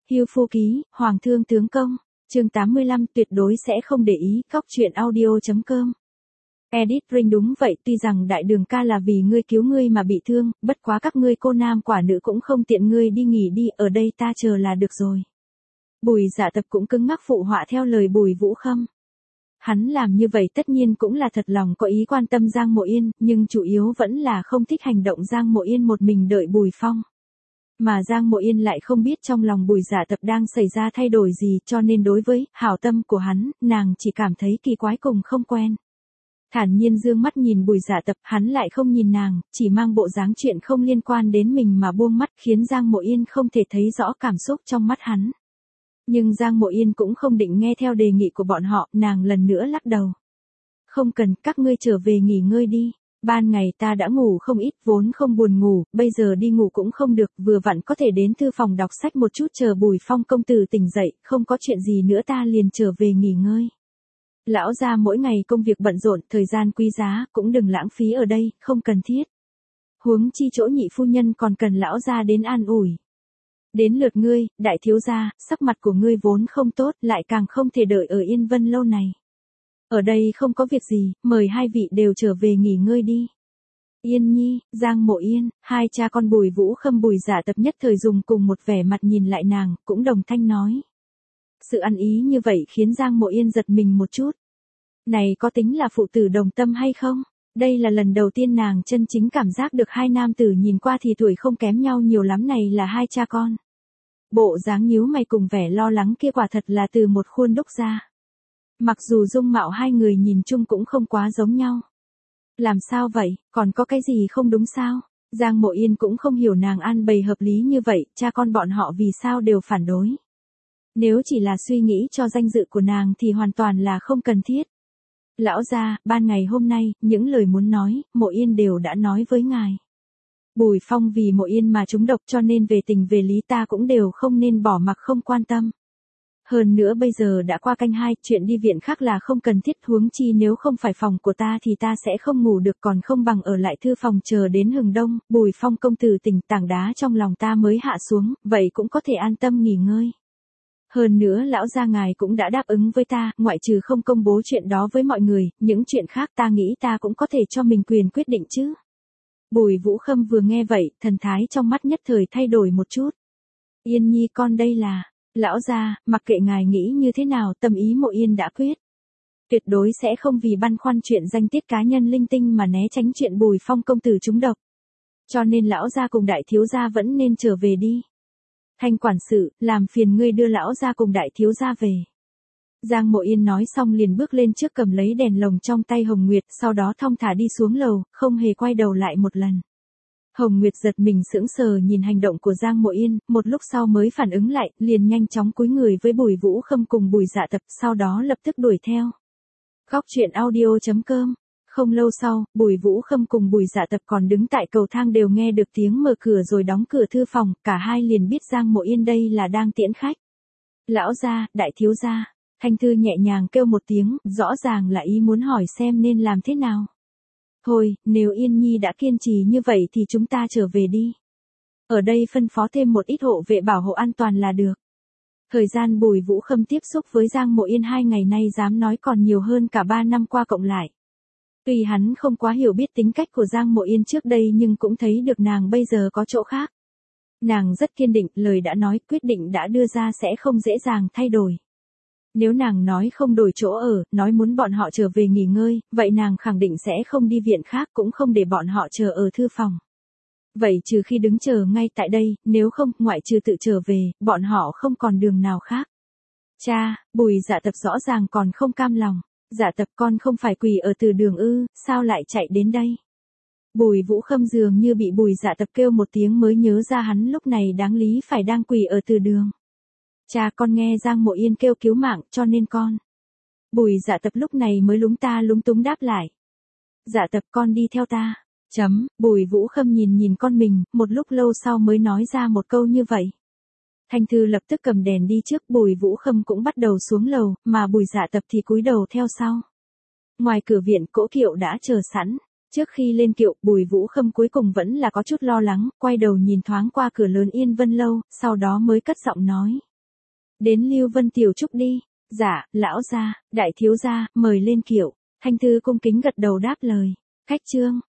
Hưu Phu Ký, Hoàng Thương Tướng Công, chương 85 tuyệt đối sẽ không để ý, Cóc Truyện Audio.com. Edit Ring đúng vậy, tuy rằng đại đường ca là vì ngươi cứu ngươi mà bị thương, bất quá các ngươi cô nam quả nữ cũng không tiện ngươi đi nghỉ đi, ở đây ta chờ là được rồi. Bùi Dạ Tập cũng cứng ngắc phụ họa theo lời Bùi Vũ Khâm. Hắn làm như vậy tất nhiên cũng là thật lòng có ý quan tâm Giang Mộ Yên, nhưng chủ yếu vẫn là không thích hành động Giang Mộ Yên một mình đợi Bùi Phong. Mà Giang Mộ Yên lại không biết trong lòng Bùi Dạ Tập đang xảy ra thay đổi gì, cho nên đối với hảo tâm của hắn, nàng chỉ cảm thấy kỳ quái cùng không quen. Thản nhiên dương mắt nhìn Bùi Dạ Tập, hắn lại không nhìn nàng, chỉ mang bộ dáng chuyện không liên quan đến mình mà buông mắt, khiến Giang Mộ Yên không thể thấy rõ cảm xúc trong mắt hắn. Nhưng Giang Mộ Yên cũng không định nghe theo đề nghị của bọn họ, nàng lần nữa lắc đầu. Không cần, các ngươi trở về nghỉ ngơi đi. Ban ngày ta đã ngủ không ít, vốn không buồn ngủ, bây giờ đi ngủ cũng không được, vừa vặn có thể đến thư phòng đọc sách một chút chờ Bùi Phong công tử tỉnh dậy, không có chuyện gì nữa ta liền trở về nghỉ ngơi. Lão gia mỗi ngày công việc bận rộn, thời gian quý giá, cũng đừng lãng phí ở đây, không cần thiết. Huống chi chỗ nhị phu nhân còn cần lão gia đến an ủi. Đến lượt ngươi, đại thiếu gia, sắc mặt của ngươi vốn không tốt, lại càng không thể đợi ở Yên Vân lâu này. Ở đây không có việc gì, mời hai vị đều trở về nghỉ ngơi đi. Yên Nhi, Giang Mộ Yên, hai cha con Bùi Vũ Khâm Bùi Dạ Tập nhất thời dùng cùng một vẻ mặt nhìn lại nàng, cũng đồng thanh nói. Sự ăn ý như vậy khiến Giang Mộ Yên giật mình một chút. Này có tính là phụ tử đồng tâm hay không? Đây là lần đầu tiên nàng chân chính cảm giác được hai nam tử nhìn qua thì tuổi không kém nhau nhiều lắm này là hai cha con. Bộ dáng nhíu mày cùng vẻ lo lắng kia quả thật là từ một khuôn đúc ra. Mặc dù dung mạo hai người nhìn chung cũng không quá giống nhau. Làm sao vậy, còn có cái gì không đúng sao? Giang Mộ Yên cũng không hiểu nàng an bày hợp lý như vậy, cha con bọn họ vì sao đều phản đối. Nếu chỉ là suy nghĩ cho danh dự của nàng thì hoàn toàn là không cần thiết. Lão gia, ban ngày hôm nay, những lời muốn nói, Mộ Yên đều đã nói với ngài. Bùi Phong vì Mộ Yên mà trúng độc cho nên về tình về lý ta cũng đều không nên bỏ mặc không quan tâm. Hơn nữa bây giờ đã qua canh 2, chuyện đi viện khác là không cần thiết, huống chi nếu không phải phòng của ta thì ta sẽ không ngủ được, còn không bằng ở lại thư phòng chờ đến hừng đông, Bùi Phong công tử tỉnh, tảng đá trong lòng ta mới hạ xuống, vậy cũng có thể an tâm nghỉ ngơi. Hơn nữa lão gia ngài cũng đã đáp ứng với ta, ngoại trừ không công bố chuyện đó với mọi người, những chuyện khác ta nghĩ ta cũng có thể cho mình quyền quyết định chứ. Bùi Vũ Khâm vừa nghe vậy, thần thái trong mắt nhất thời thay đổi một chút. Yên Nhi con đây là, lão gia, mặc kệ ngài nghĩ như thế nào, tâm ý Mộ Yên đã quyết. Tuyệt đối sẽ không vì băn khoăn chuyện danh tiết cá nhân linh tinh mà né tránh chuyện Bùi Phong công tử trúng độc. Cho nên lão gia cùng đại thiếu gia vẫn nên trở về đi. Thanh quản sự, làm phiền ngươi đưa lão gia cùng đại thiếu gia về. Giang Mộ Yên nói xong liền bước lên trước cầm lấy đèn lồng trong tay Hồng Nguyệt, sau đó thong thả đi xuống lầu, không hề quay đầu lại một lần. Hồng Nguyệt giật mình sững sờ nhìn hành động của Giang Mộ Yên, một lúc sau mới phản ứng lại, liền nhanh chóng cúi người với Bùi Vũ Khâm cùng Bùi Dạ Tập, sau đó lập tức đuổi theo. Cóc Truyện Audio.com. Không lâu sau, Bùi Vũ Khâm cùng Bùi Dạ Tập còn đứng tại cầu thang đều nghe được tiếng mở cửa rồi đóng cửa thư phòng, cả hai liền biết Giang Mộ Yên đây là đang tiễn khách. Lão gia, đại thiếu gia, Thanh Thư nhẹ nhàng kêu một tiếng, rõ ràng là ý muốn hỏi xem nên làm thế nào. Thôi, nếu Yên Nhi đã kiên trì như vậy thì chúng ta trở về đi. Ở đây phân phó thêm một ít hộ vệ bảo hộ an toàn là được. Thời gian Bùi Vũ Khâm tiếp xúc với Giang Mộ Yên 2 ngày nay dám nói còn nhiều hơn cả 3 năm qua cộng lại. Tuy hắn không quá hiểu biết tính cách của Giang Mộ Yên trước đây nhưng cũng thấy được nàng bây giờ có chỗ khác. Nàng rất kiên định, lời đã nói, quyết định đã đưa ra sẽ không dễ dàng thay đổi. Nếu nàng nói không đổi chỗ ở, nói muốn bọn họ trở về nghỉ ngơi, vậy nàng khẳng định sẽ không đi viện khác cũng không để bọn họ chờ ở thư phòng. Vậy trừ khi đứng chờ ngay tại đây, nếu không, ngoại trừ tự trở về, bọn họ không còn đường nào khác. Cha, Bùi Dạ Tập rõ ràng còn không cam lòng. Dạ Tập con không phải quỳ ở từ đường ư, sao lại chạy đến đây? Bùi Vũ Khâm dường như bị Bùi Dạ Tập kêu một tiếng mới nhớ ra hắn lúc này đáng lý phải đang quỳ ở từ đường. Cha con nghe Giang Mộ Yên kêu cứu mạng cho nên con. Bùi Dạ Tập lúc này mới lúng ta lúng túng đáp lại. Dạ Tập con đi theo ta. Bùi Vũ Khâm nhìn con mình, một lúc lâu sau mới nói ra một câu như vậy. Thanh Thư lập tức cầm đèn đi trước, Bùi Vũ Khâm cũng bắt đầu xuống lầu, mà Bùi Dạ Tập thì cúi đầu theo sau. Ngoài cửa viện, cỗ kiệu đã chờ sẵn. Trước khi lên kiệu, Bùi Vũ Khâm cuối cùng vẫn là có chút lo lắng, quay đầu nhìn thoáng qua cửa lớn Yên Vân lâu, sau đó mới cất giọng nói. Đến Lưu Vân Tiểu Trúc đi. Dạ, lão gia, đại thiếu gia, mời lên kiệu. Thanh Thư cung kính gật đầu đáp lời. Khách trương.